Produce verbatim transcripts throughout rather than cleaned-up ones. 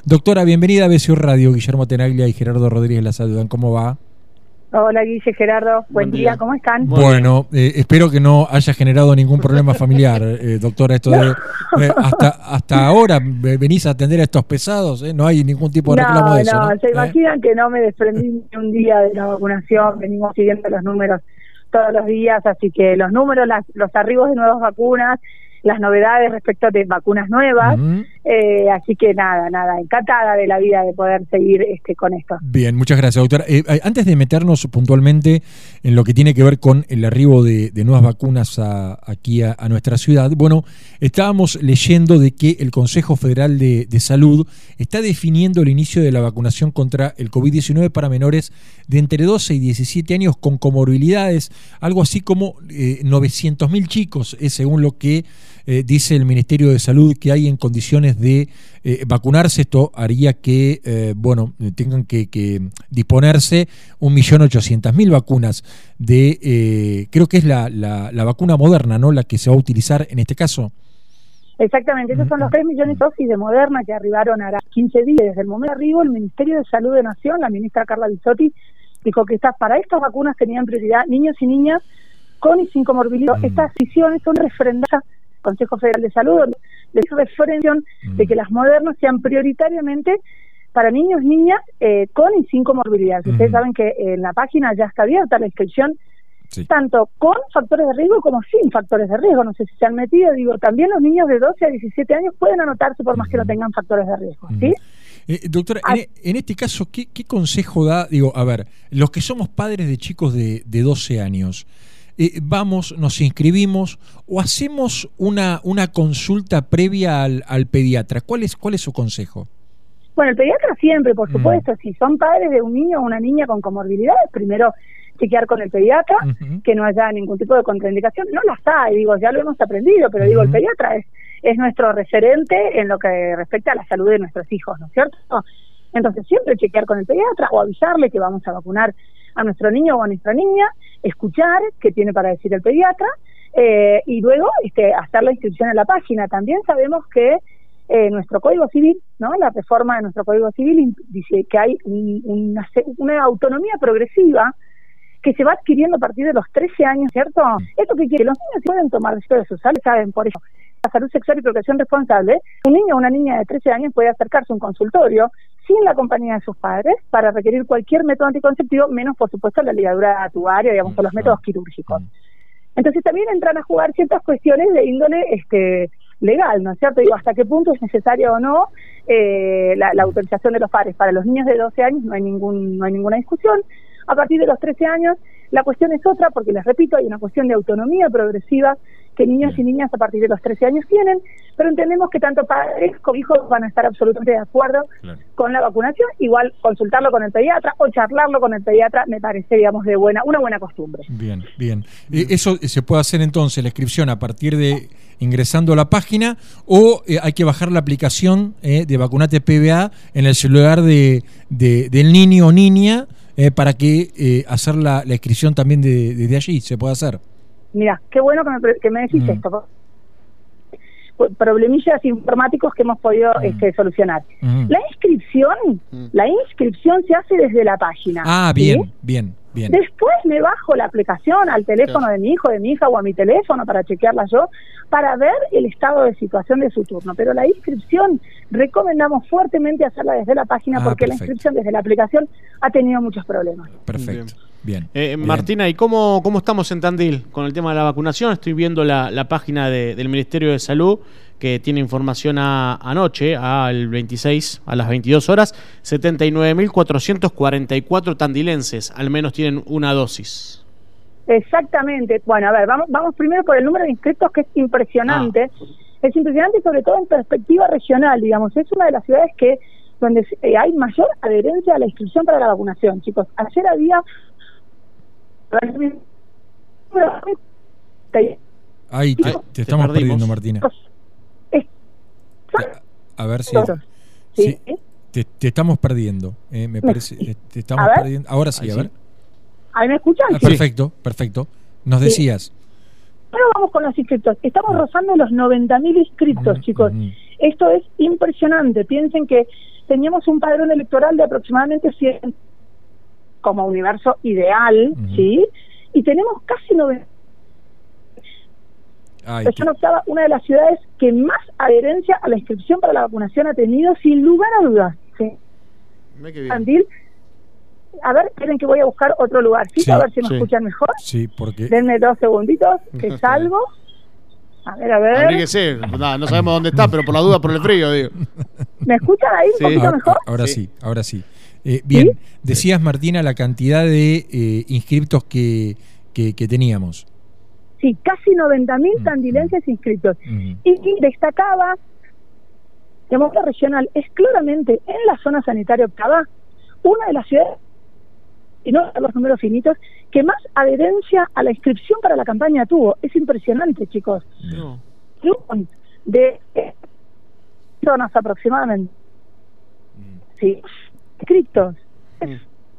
Doctora, bienvenida a B C U Radio. Guillermo Tenaglia y Gerardo Rodríguez la saludan. ¿Cómo va? Hola Guille, Gerardo, buen, buen día. día, ¿cómo están? Bueno, eh, espero que no haya generado ningún problema familiar, eh, doctora, esto de... Eh, hasta hasta ahora venís a atender a estos pesados, ¿eh? No hay ningún tipo de reclamo no, de eso, ¿no? No, se imaginan que no me desprendí ni un día de la vacunación, venimos siguiendo los números todos los días, así que los números, las, los arribos de nuevas vacunas, las novedades respecto de vacunas nuevas, uh-huh. eh, así que nada, nada, encantada de la vida de poder seguir este con esto. Bien, muchas gracias, doctora. Eh, antes de meternos puntualmente en lo que tiene que ver con el arribo de, de nuevas vacunas a, aquí a, a nuestra ciudad, bueno, estábamos leyendo de que el Consejo Federal de, de Salud está definiendo el inicio de la vacunación contra el COVID diecinueve para menores de entre doce y diecisiete años con comorbilidades, algo así como eh, novecientos mil chicos, es según lo que Eh, dice el Ministerio de Salud que hay en condiciones de eh, vacunarse. Esto haría que, eh, bueno, tengan que, que disponerse un millón ochocientas mil vacunas de, eh, creo que es la, la, la vacuna Moderna, ¿no? La que se va a utilizar en este caso. Exactamente, esos son los tres millones de dosis de Moderna que arribaron a quince días. Desde el momento de arribo, el Ministerio de Salud de Nación, la ministra Carla Bisotti, dijo que estas, para estas vacunas tenían prioridad niños y niñas con y sin comorbilidad. Mm. Estas decisiones son refrendadas Consejo Federal de Salud, de referencia de que las Modernas sean prioritariamente para niños, niñas eh, con y sin comorbilidades. Uh-huh. Ustedes saben que en la página ya está abierta la inscripción, sí, tanto con factores de riesgo como sin factores de riesgo. No sé si se han metido, digo, también los niños de doce a diecisiete años pueden anotarse por más uh-huh. que no tengan factores de riesgo, ¿sí? Uh-huh. Eh, doctora, ah, en, en este caso, ¿qué, ¿qué consejo da? Digo, a ver, los que somos padres de chicos de, de doce años, Eh, vamos, nos inscribimos o hacemos una una consulta previa al, al pediatra. ¿Cuál es cuál es su consejo? Bueno, el pediatra siempre, por supuesto, mm. si son padres de un niño o una niña con comorbilidades, primero chequear con el pediatra, uh-huh. que no haya ningún tipo de contraindicación. No las hay, digo, ya lo hemos aprendido, pero uh-huh. digo, el pediatra es, es nuestro referente en lo que respecta a la salud de nuestros hijos, ¿no es cierto? Entonces siempre chequear con el pediatra o avisarle que vamos a vacunar a nuestro niño o a nuestra niña, escuchar qué tiene para decir el pediatra eh, y luego este, hacer la inscripción en la página. También sabemos que eh, nuestro Código Civil, ¿no? La reforma de nuestro Código Civil dice que hay un, una, una autonomía progresiva que se va adquiriendo a partir de los trece años, ¿cierto? Esto que quiere, los niños pueden tomar decisiones de sus salud, saben, por eso la salud sexual y procreación responsable, un niño o una niña de trece años puede acercarse a un consultorio sin la compañía de sus padres para requerir cualquier método anticonceptivo, menos por supuesto la ligadura tubaria, digamos, por los métodos quirúrgicos. Entonces también entran a jugar ciertas cuestiones de índole este legal, ¿no es cierto? Digo, hasta qué punto es necesario o no eh, la, la autorización de los padres. Para los niños de doce años no hay ningún no hay ninguna discusión. A partir de los trece años la cuestión es otra, porque les repito, hay una cuestión de autonomía progresiva que niños y niñas a partir de los trece años tienen, pero entendemos que tanto padres como hijos van a estar absolutamente de acuerdo claro. con la vacunación. Igual consultarlo con el pediatra o charlarlo con el pediatra me parece, digamos, de buena una buena costumbre. Bien, bien. Eh, eso se puede hacer entonces, la inscripción a partir de ingresando a la página o eh, hay que bajar la aplicación eh, de Vacunate P B A en el celular de, de del niño o niña eh, para que eh, hacer la, la inscripción también de, desde allí, se puede hacer. Mira, qué bueno que me, que me decís mm. esto. Problemillas informáticos que hemos podido mm. este, solucionar. Mm. La inscripción, mm. la inscripción se hace desde la página. Ah, bien, ¿sí? bien, bien. Después me bajo la aplicación al teléfono claro. de mi hijo, de mi hija o a mi teléfono para chequearla yo, para ver el estado de situación de su turno. Pero la inscripción recomendamos fuertemente hacerla desde la página ah, porque perfecto. La inscripción desde la aplicación ha tenido muchos problemas. Perfecto. Bien. Eh, bien. Martina, ¿y cómo, cómo estamos en Tandil con el tema de la vacunación? Estoy viendo la, la página de, del Ministerio de Salud que tiene información a, anoche, al veintiséis, a las veintidós horas, setenta y nueve mil cuatrocientos cuarenta y cuatro tandilenses al menos tienen una dosis. Exactamente. Bueno, a ver, vamos, vamos primero por el número de inscritos, que es impresionante. Ah. Es impresionante sobre todo en perspectiva regional, digamos. Es una de las ciudades que donde eh, hay mayor adherencia a la inscripción para la vacunación, chicos. Ayer había... Ay, te, te estamos perdiendo, Martina. A ver si... ¿Sí? Sí, te, te estamos perdiendo, eh, me parece. Te estamos perdiendo. Ahora sí, a ver. ¿Ahí me escuchan? Ah, perfecto, perfecto. Nos decías. Sí. Ahora vamos con los inscriptos. Estamos rozando los noventa mil inscriptos, mm, chicos. Mm. Esto es impresionante. Piensen que teníamos un padrón electoral de aproximadamente cien como universo ideal, uh-huh. ¿sí? Y tenemos casi noventa. Región Octava, una de las ciudades que más adherencia a la inscripción para la vacunación ha tenido, sin lugar a dudas. ¿Sí? Tandil. A ver, esperen que voy a buscar otro lugar, ¿sí? Sí, a ver si me sí. escuchan mejor. Sí, porque... Denme dos segunditos, que salgo. A ver, a ver. Abríguese. No, no sabemos dónde está, pero por la duda, por el frío, digo. ¿Me escuchan ahí un sí. poquito ahora, mejor? Ahora sí, sí ahora sí. Eh, bien, ¿sí? Decías, Martina, la cantidad de eh, inscriptos que, que, que teníamos. Sí, casi noventa mil tandilenses mm. inscritos. Mm. Y, y destacaba, de modo regional, es claramente en la zona sanitaria octava, una de las ciudades, y no los números finitos, que más adherencia a la inscripción para la campaña tuvo. Es impresionante, chicos. No. De eh, zonas aproximadamente. Mm. Sí, inscritos. Mm.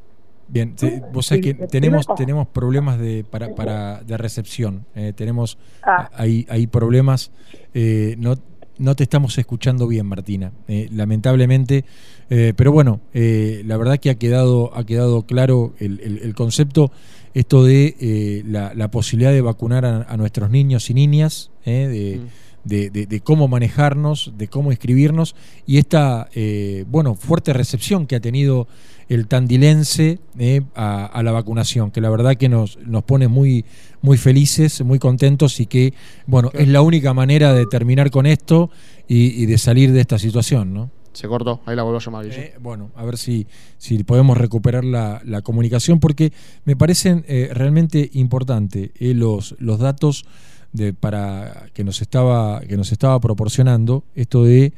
Bien, te, vos sabés que tenemos tenemos problemas de para para de recepción, eh, tenemos ah. hay hay problemas, eh, no no te estamos escuchando bien, Martina, eh, lamentablemente, eh, pero bueno, eh, la verdad que ha quedado ha quedado claro el, el, el concepto, esto de eh, la, la posibilidad de vacunar a, a nuestros niños y niñas, eh, de, mm. de, de, de cómo manejarnos, de cómo inscribirnos, y esta eh, bueno fuerte recepción que ha tenido el tandilense eh, a, a la vacunación, que la verdad que nos, nos pone muy, muy felices, muy contentos, y que bueno, claro. es la única manera de terminar con esto y, y de salir de esta situación, ¿no? Se cortó, ahí la vuelvo a llamar. Eh, bueno, a ver si, si podemos recuperar la, la comunicación, porque me parecen eh, realmente importantes eh, los, los datos de, para que nos estaba, que nos estaba proporcionando, esto de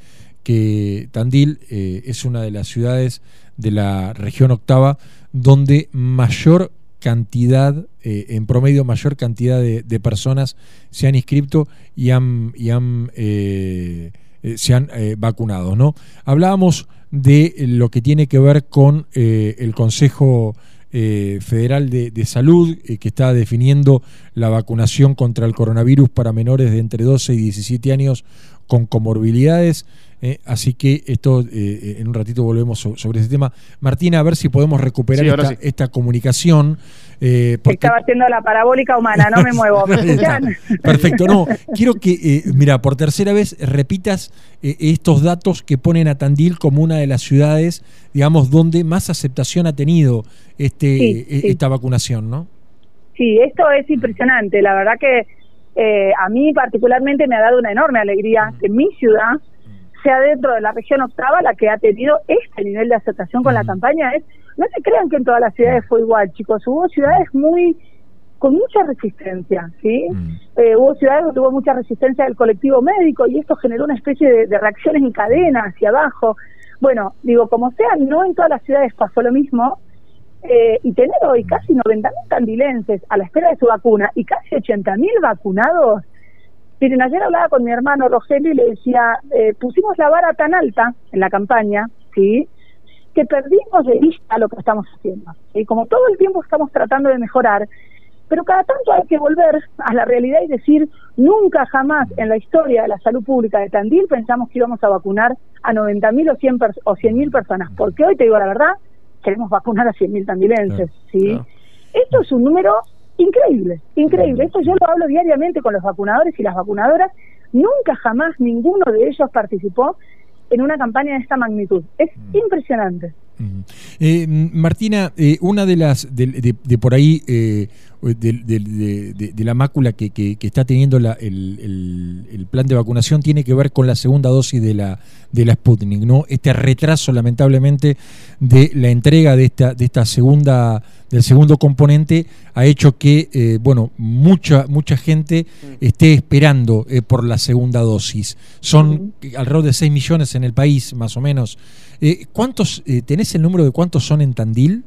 que Tandil eh, es una de las ciudades de la región octava donde mayor cantidad, eh, en promedio mayor cantidad de, de personas se han inscrito y han, y han eh, eh, se han eh, vacunado, ¿no? Hablábamos de lo que tiene que ver con eh, el Consejo eh, Federal de, de Salud, eh, que está definiendo la vacunación contra el coronavirus para menores de entre doce y diecisiete años con comorbilidades. Eh, así que esto, eh, en un ratito volvemos so, sobre ese tema. Martina, a ver si podemos recuperar sí, esta, sí. esta comunicación. Eh, porque... Estaba haciendo la parabólica humana, no me muevo. ¿Me escuchan? Perfecto, no. Quiero que, eh, mira, por tercera vez repitas eh, estos datos que ponen a Tandil como una de las ciudades, digamos, donde más aceptación ha tenido este sí, eh, sí. esta vacunación, ¿no? Sí, esto es impresionante. La verdad que eh, a mí particularmente me ha dado una enorme alegría que en mi ciudad sea dentro de la región octava la que ha tenido este nivel de aceptación con mm. la campaña. Es, no se crean que en todas las ciudades fue igual, chicos. Hubo ciudades muy con mucha resistencia, ¿sí? Mm. Eh, hubo ciudades donde tuvo mucha resistencia del colectivo médico y esto generó una especie de, de reacciones en cadena hacia abajo. Bueno, digo, como sea, no en todas las ciudades pasó lo mismo. Eh, y tener hoy casi noventa mil tandilenses a la espera de su vacuna y casi ochenta mil vacunados. Miren, ayer hablaba con mi hermano Rogelio y le decía, eh, pusimos la vara tan alta en la campaña, ¿sí?, que perdimos de vista lo que estamos haciendo. Y como todo el tiempo estamos tratando de mejorar, pero cada tanto hay que volver a la realidad y decir, nunca jamás en la historia de la salud pública de Tandil pensamos que íbamos a vacunar a noventa mil o cien mil personas, porque hoy, te digo la verdad, queremos vacunar a cien mil tandilenses, claro, ¿sí? Claro. Esto es un número increíble, increíble. Esto yo lo hablo diariamente con los vacunadores y las vacunadoras. Nunca jamás ninguno de ellos participó en una campaña de esta magnitud. Es mm. impresionante. Mm. Eh, Martina, eh, una de las de, de, de por ahí eh, de, de, de, de la mácula que, que, que está teniendo la, el, el, el plan de vacunación tiene que ver con la segunda dosis de la de la Sputnik, ¿no? Este retraso, lamentablemente, de la entrega de esta de esta segunda del segundo componente ha hecho que eh, bueno mucha mucha gente esté esperando eh, por la segunda dosis. Son uh-huh. alrededor de seis millones en el país, más o menos. Eh, ¿Cuántos eh, tenés el número de cuántos son en Tandil?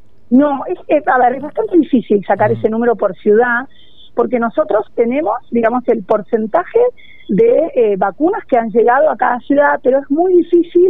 No, es, es, a ver, es bastante difícil sacar uh-huh. ese número por ciudad, porque nosotros tenemos, digamos, el porcentaje de eh, vacunas que han llegado a cada ciudad, pero es muy difícil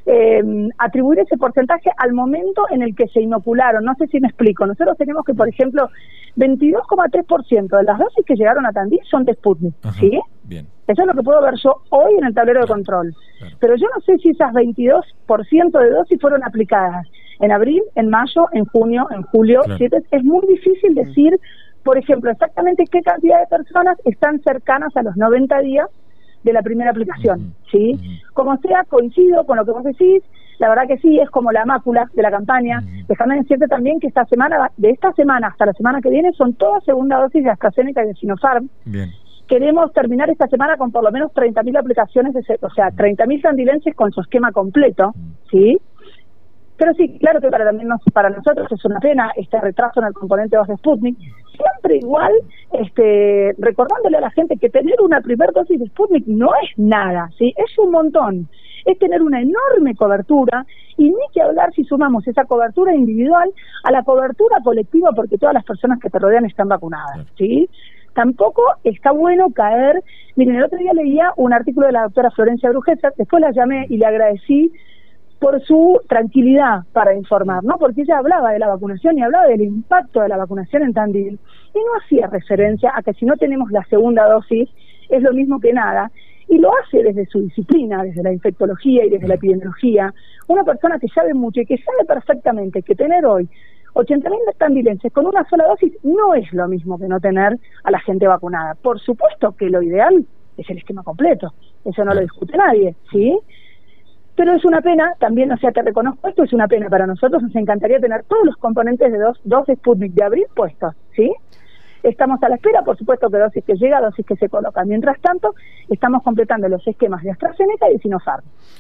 eh, atribuir ese porcentaje al momento en el que se inocularon. No sé si me explico. Nosotros tenemos que, por ejemplo, veintidós coma tres por ciento de las dosis que llegaron a Tandil son de Sputnik, Ajá, ¿sí? Bien. Eso es lo que puedo ver yo hoy en el tablero de control. Claro. Pero yo no sé si esas veintidós por ciento de dosis fueron aplicadas en abril, en mayo, en junio, en julio. Claro. ¿Sí? Es muy difícil decir, por ejemplo, exactamente qué cantidad de personas están cercanas a los noventa días de la primera aplicación, uh-huh. ¿sí? Uh-huh. Como sea, coincido con lo que vos decís, la verdad que sí, es como la mácula de la campaña. Uh-huh. Déjame decirte también que esta semana, de esta semana hasta la semana que viene, son todas segunda dosis de AstraZeneca y de Sinopharm. Bien. Queremos terminar esta semana con por lo menos treinta mil aplicaciones, de, o sea, treinta mil tandilenses con su esquema completo, ¿sí? Pero sí, claro que para también nos, para nosotros es una pena este retraso en el componente dos de Sputnik. Siempre igual, este, recordándole a la gente que tener una primer dosis de Sputnik no es nada, ¿sí? Es un montón. Es tener una enorme cobertura, y ni que hablar si sumamos esa cobertura individual a la cobertura colectiva, porque todas las personas que te rodean están vacunadas, ¿sí? Tampoco está bueno caer. Miren, el otro día leía un artículo de la doctora Florencia Brujesa, después la llamé y le agradecí por su tranquilidad para informar, ¿no? Porque ella hablaba de la vacunación y hablaba del impacto de la vacunación en Tandil, y no hacía referencia a que si no tenemos la segunda dosis es lo mismo que nada, y lo hace desde su disciplina, desde la infectología y desde la epidemiología, una persona que sabe mucho y que sabe perfectamente que tener hoy ochenta mil tandilenses con una sola dosis no es lo mismo que no tener a la gente vacunada. Por supuesto que lo ideal es el esquema completo, eso no lo discute nadie, ¿sí? Pero es una pena, también, o sea, te reconozco esto, es una pena para nosotros, nos encantaría tener todos los componentes de dos, dos Sputnik de abril puestos, ¿sí? Estamos a la espera, por supuesto que dosis que llega, dosis que se coloca. Mientras tanto, estamos completando los esquemas de AstraZeneca y de Sinopharm.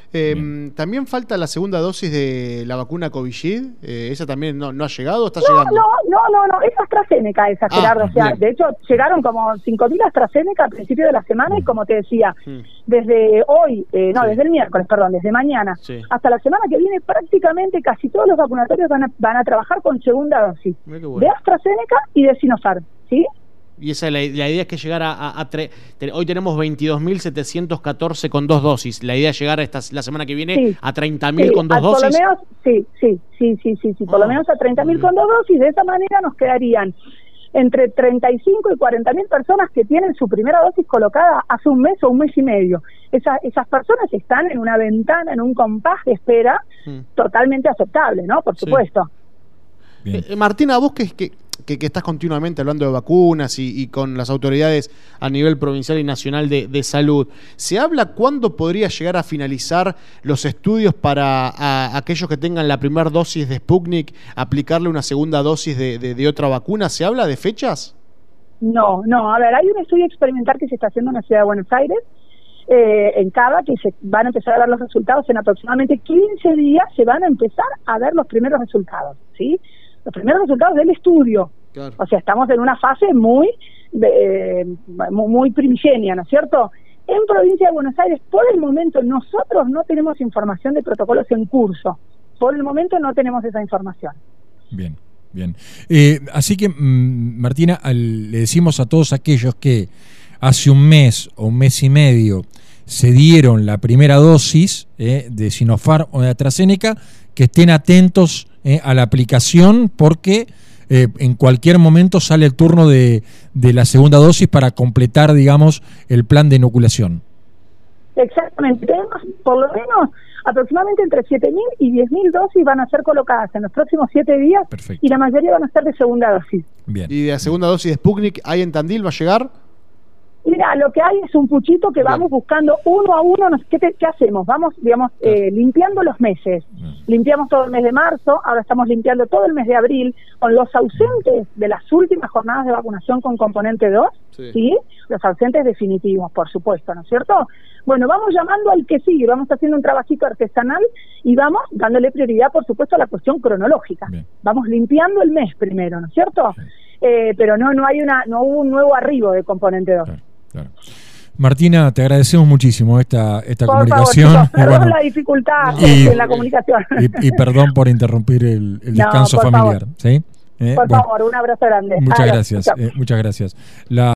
Eh, también falta la segunda dosis de la vacuna Covishield, eh, ¿esa también no, no ha llegado o está no, llegando? No, no, no, no, es AstraZeneca esa, Gerardo. Ah, o sea, bien. de hecho, llegaron como cinco mil AstraZeneca al principio de la semana, mm. y como te decía, mm. desde hoy, eh, no, sí. desde el miércoles, perdón, desde mañana, sí. hasta la semana que viene, prácticamente casi todos los vacunatorios van a, van a trabajar con segunda dosis, bueno. de AstraZeneca y de Sinopharm, ¿sí? Y esa la, la idea es que llegar a, a, a tre, te, hoy tenemos veintidós mil setecientos catorce con dos dosis. La idea es llegar esta, la semana que viene sí. a treinta mil sí, con dos a, dosis. Por lo menos, sí, sí, sí, sí, sí, sí por oh, lo menos a treinta mil con dos dosis. De esa manera nos quedarían entre treinta y cinco y cuarenta mil personas que tienen su primera dosis colocada hace un mes o un mes y medio. Esa, esas personas están en una ventana, en un compás de espera mm. totalmente aceptable, ¿no? Por supuesto. Sí. Eh, Martina, vos que, que Que, que estás continuamente hablando de vacunas y, y con las autoridades a nivel provincial y nacional de, de salud, ¿se habla cuándo podría llegar a finalizar los estudios para a, aquellos que tengan la primera dosis de Sputnik aplicarle una segunda dosis de, de, de otra vacuna? ¿Se habla de fechas? No, no, a ver, hay un estudio experimental que se está haciendo en la ciudad de Buenos Aires, eh, en Cava, que se van a empezar a ver los resultados en aproximadamente quince días, se van a empezar a ver los primeros resultados, ¿sí? Los primeros resultados del estudio. Claro. O sea, estamos en una fase muy, eh, muy primigenia, ¿no es cierto? En provincia de Buenos Aires, por el momento, nosotros no tenemos información de protocolos en curso. Por el momento no tenemos esa información. Bien, bien. Eh, así que, mmm, Martina, al, le decimos a todos aquellos que hace un mes o un mes y medio se dieron la primera dosis eh, de Sinopharm o de AstraZeneca, que estén atentos eh, a la aplicación, porque eh, en cualquier momento sale el turno de, de la segunda dosis para completar, digamos, el plan de inoculación. Exactamente, tenemos por lo menos aproximadamente entre siete mil y diez mil dosis van a ser colocadas en los próximos siete días. Perfecto. Y la mayoría van a ser de segunda dosis. Bien. ¿Y de la segunda dosis de Sputnik hay en Tandil? ¿Va a llegar? Mira, lo que hay es un puchito que Bien. vamos buscando uno a uno. ¿Qué, te, qué hacemos? Vamos, digamos, claro. eh, limpiando los meses. Bien. Limpiamos todo el mes de marzo, ahora estamos limpiando todo el mes de abril, con los ausentes de las últimas jornadas de vacunación con componente dos, ¿sí? ¿sí? Los ausentes definitivos, por supuesto, ¿no es cierto? Bueno, vamos llamando al que sigue, vamos haciendo un trabajito artesanal y vamos dándole prioridad, por supuesto, a la cuestión cronológica. Bien. Vamos limpiando el mes primero, ¿no es cierto? Sí. Eh, pero no no hay una no hubo un nuevo arribo de componente dos. Claro. Claro. Martina, te agradecemos muchísimo esta, esta por comunicación. Favor, chicos, perdón bueno, la dificultad y, en la comunicación. Y, y perdón por interrumpir el, el descanso no, familiar. Favor. ¿Sí? Eh, por bueno, favor, un abrazo grande. Muchas Ahora, gracias, eh, muchas gracias. La